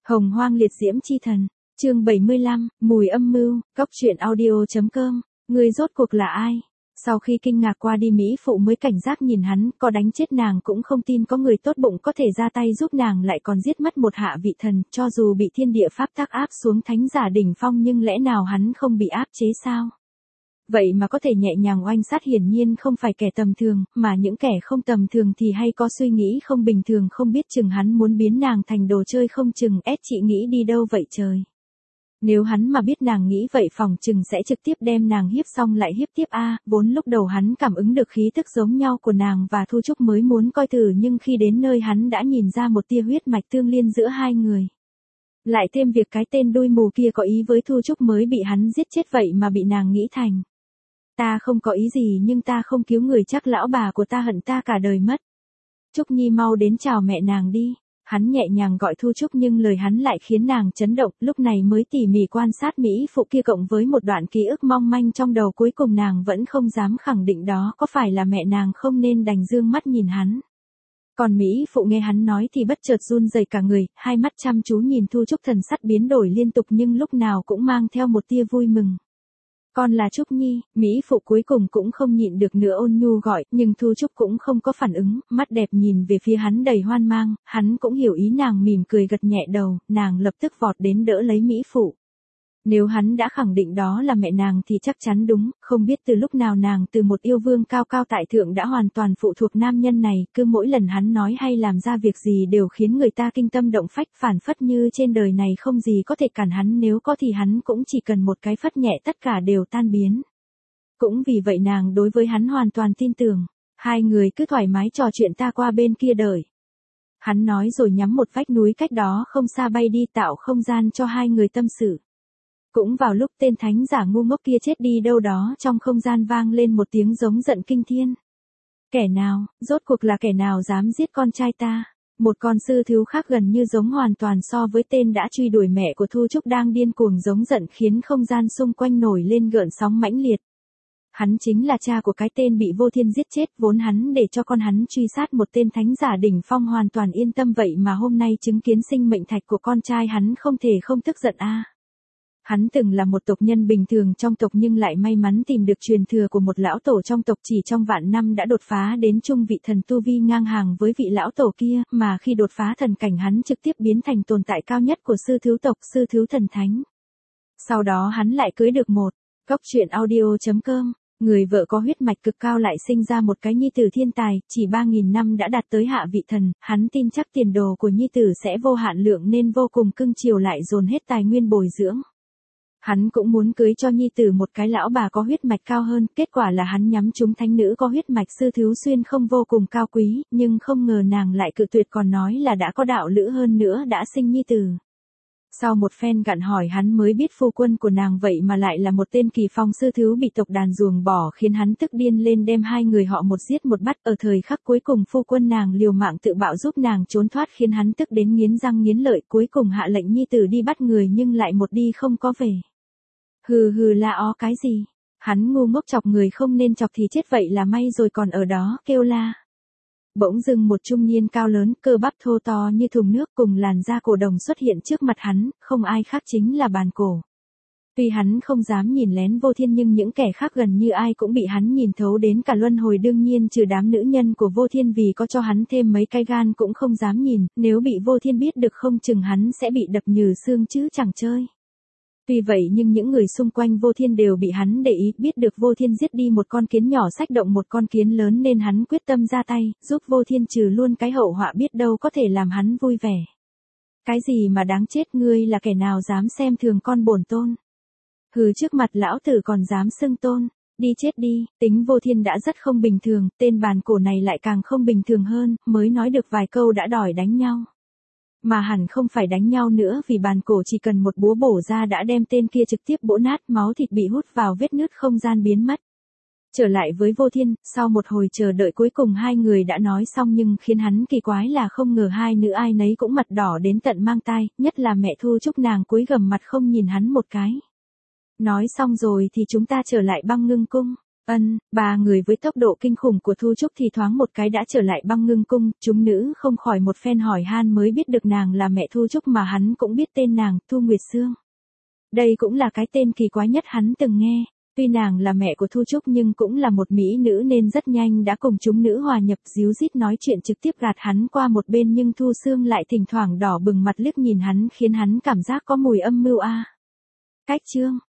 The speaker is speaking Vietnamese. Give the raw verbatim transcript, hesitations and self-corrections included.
Hồng Hoang liệt diễm chi thần, chương bảy mươi lăm, mùi âm mưu, cóc truyện audio.com, người rốt cuộc là ai? Sau khi kinh ngạc qua đi Mỹ phụ mới cảnh giác nhìn hắn, có đánh chết nàng cũng không tin có người tốt bụng có thể ra tay giúp nàng lại còn giết mất một hạ vị thần, cho dù bị thiên địa pháp tắc áp xuống thánh giả đỉnh phong nhưng lẽ nào hắn không bị áp chế sao? Vậy mà có thể nhẹ nhàng oanh sát hiển nhiên không phải kẻ tầm thường, mà những kẻ không tầm thường thì hay có suy nghĩ không bình thường, không biết chừng hắn muốn biến nàng thành đồ chơi không chừng. Ép chị nghĩ đi đâu vậy trời? Nếu hắn mà biết nàng nghĩ vậy phòng chừng sẽ trực tiếp đem nàng hiếp xong lại hiếp tiếp a. Vốn lúc đầu hắn cảm ứng được khí tức giống nhau của nàng và Thu Trúc mới muốn coi thử, nhưng khi đến nơi hắn đã nhìn ra một tia huyết mạch tương liên giữa hai người. Lại thêm việc cái tên đuôi mù kia có ý với Thu Trúc mới bị hắn giết chết, vậy mà bị nàng nghĩ thành. Ta không có ý gì nhưng ta không cứu người chắc lão bà của ta hận ta cả đời mất. Trúc Nhi mau đến chào mẹ nàng đi. Hắn nhẹ nhàng gọi Thu Trúc nhưng lời hắn lại khiến nàng chấn động, lúc này mới tỉ mỉ quan sát Mỹ phụ kia cộng với một đoạn ký ức mong manh trong đầu, cuối cùng nàng vẫn không dám khẳng định đó có phải là mẹ nàng không nên đành dương mắt nhìn hắn. Còn Mỹ phụ nghe hắn nói thì bất chợt run rẩy cả người, hai mắt chăm chú nhìn Thu Trúc, thần sắc biến đổi liên tục nhưng lúc nào cũng mang theo một tia vui mừng. Con là Trúc Nhi, Mỹ phụ cuối cùng cũng không nhịn được nữa ôn nhu gọi, nhưng Thu Trúc cũng không có phản ứng, mắt đẹp nhìn về phía hắn đầy hoan mang, hắn cũng hiểu ý nàng, mỉm cười gật nhẹ đầu, nàng lập tức vọt đến đỡ lấy Mỹ phụ. Nếu hắn đã khẳng định đó là mẹ nàng thì chắc chắn đúng, không biết từ lúc nào nàng từ một yêu vương cao cao tại thượng đã hoàn toàn phụ thuộc nam nhân này, cứ mỗi lần hắn nói hay làm ra việc gì đều khiến người ta kinh tâm động phách, phản phất như trên đời này không gì có thể cản hắn, nếu có thì hắn cũng chỉ cần một cái phất nhẹ tất cả đều tan biến. Cũng vì vậy nàng đối với hắn hoàn toàn tin tưởng, hai người cứ thoải mái trò chuyện, ta qua bên kia đợi. Hắn nói rồi nhắm một vách núi cách đó không xa bay đi, tạo không gian cho hai người tâm sự. Cũng vào lúc tên thánh giả ngu ngốc kia chết đi đâu đó trong không gian vang lên một tiếng giống giận kinh thiên. Kẻ nào, rốt cuộc là kẻ nào dám giết con trai ta? Một con sư thú khác gần như giống hoàn toàn so với tên đã truy đuổi mẹ của Thu Trúc đang điên cuồng giống giận, khiến không gian xung quanh nổi lên gợn sóng mãnh liệt. Hắn chính là cha của cái tên bị Vô Thiên giết chết, vốn hắn để cho con hắn truy sát một tên thánh giả đỉnh phong hoàn toàn yên tâm, vậy mà hôm nay chứng kiến sinh mệnh thạch của con trai hắn không thể không tức giận a. Hắn từng là một tộc nhân bình thường trong tộc nhưng lại may mắn tìm được truyền thừa của một lão tổ trong tộc, chỉ trong vạn năm đã đột phá đến trung vị thần, tu vi ngang hàng với vị lão tổ kia, mà khi đột phá thần cảnh hắn trực tiếp biến thành tồn tại cao nhất của sư thú tộc, sư thú thần thánh. Sau đó hắn lại cưới được một, cóc truyện audio.com, người vợ có huyết mạch cực cao, lại sinh ra một cái nhi tử thiên tài, chỉ ba nghìn năm đã đạt tới hạ vị thần, hắn tin chắc tiền đồ của nhi tử sẽ vô hạn lượng nên vô cùng cưng chiều, lại dồn hết tài nguyên bồi dưỡng. Hắn cũng muốn cưới cho nhi tử một cái lão bà có huyết mạch cao hơn, kết quả là hắn nhắm trúng thánh nữ có huyết mạch sư thiếu xuyên không vô cùng cao quý, nhưng không ngờ nàng lại cự tuyệt, còn nói là đã có đạo lữ hơn nữa đã sinh nhi tử. Sau một phen gặn hỏi hắn mới biết phu quân của nàng vậy mà lại là một tên kỳ phong sư thiếu bị tộc đàn ruồng bỏ, khiến hắn tức điên lên, đem hai người họ một giết một bắt. Ở thời khắc cuối cùng phu quân nàng liều mạng tự bạo giúp nàng trốn thoát, khiến hắn tức đến nghiến răng nghiến lợi, cuối cùng hạ lệnh nhi tử đi bắt người nhưng lại một đi không có về. Hừ hừ la ó cái gì? Hắn ngu ngốc, chọc người không nên chọc thì chết, vậy là may rồi còn ở đó kêu la. Bỗng dưng một trung niên cao lớn, cơ bắp thô to như thùng nước cùng làn da cổ đồng xuất hiện trước mặt hắn, không ai khác chính là Bàn Cổ. Tuy hắn không dám nhìn lén Vô Thiên nhưng những kẻ khác gần như ai cũng bị hắn nhìn thấu đến cả luân hồi, đương nhiên trừ đám nữ nhân của Vô Thiên, vì có cho hắn thêm mấy cái gan cũng không dám nhìn, nếu bị Vô Thiên biết được không chừng hắn sẽ bị đập nhừ xương chứ chẳng chơi. Tuy vậy nhưng những người xung quanh Vô Thiên đều bị hắn để ý, biết được Vô Thiên giết đi một con kiến nhỏ xách động một con kiến lớn nên hắn quyết tâm ra tay, giúp Vô Thiên trừ luôn cái hậu họa, biết đâu có thể làm hắn vui vẻ. Cái gì mà đáng chết, ngươi là kẻ nào dám xem thường con bổn tôn? Hừ, trước mặt lão tử còn dám xưng tôn, đi chết đi. Tính Vô Thiên đã rất không bình thường, tên Bàn Cổ này lại càng không bình thường hơn, mới nói được vài câu đã đòi đánh nhau. Mà hẳn không phải đánh nhau nữa, vì Bàn Cổ chỉ cần một búa bổ ra đã đem tên kia trực tiếp bổ nát, máu thịt bị hút vào vết nứt không gian biến mất. Trở lại với Vô Thiên, sau một hồi chờ đợi cuối cùng hai người đã nói xong, nhưng khiến hắn kỳ quái là không ngờ hai nữ ai nấy cũng mặt đỏ đến tận mang tai, nhất là mẹ Thu Trúc, nàng cúi gằm mặt không nhìn hắn một cái. Nói xong rồi thì chúng ta trở lại Băng Ngưng Cung. Ân, ba người với tốc độ kinh khủng của Thu Trúc thì thoáng một cái đã trở lại băng ngưng cung, chúng nữ không khỏi một phen hỏi han mới biết được nàng là mẹ Thu Trúc mà hắn cũng biết tên nàng, Thu Nguyệt Sương. Đây cũng là cái tên kỳ quái nhất hắn từng nghe. Tuy nàng là mẹ của Thu Trúc nhưng cũng là một mỹ nữ nên rất nhanh đã cùng chúng nữ hòa nhập, díu dít nói chuyện trực tiếp gạt hắn qua một bên, nhưng Thu Sương lại thỉnh thoảng đỏ bừng mặt liếc nhìn hắn khiến hắn cảm giác có mùi âm mưu a. Cách chương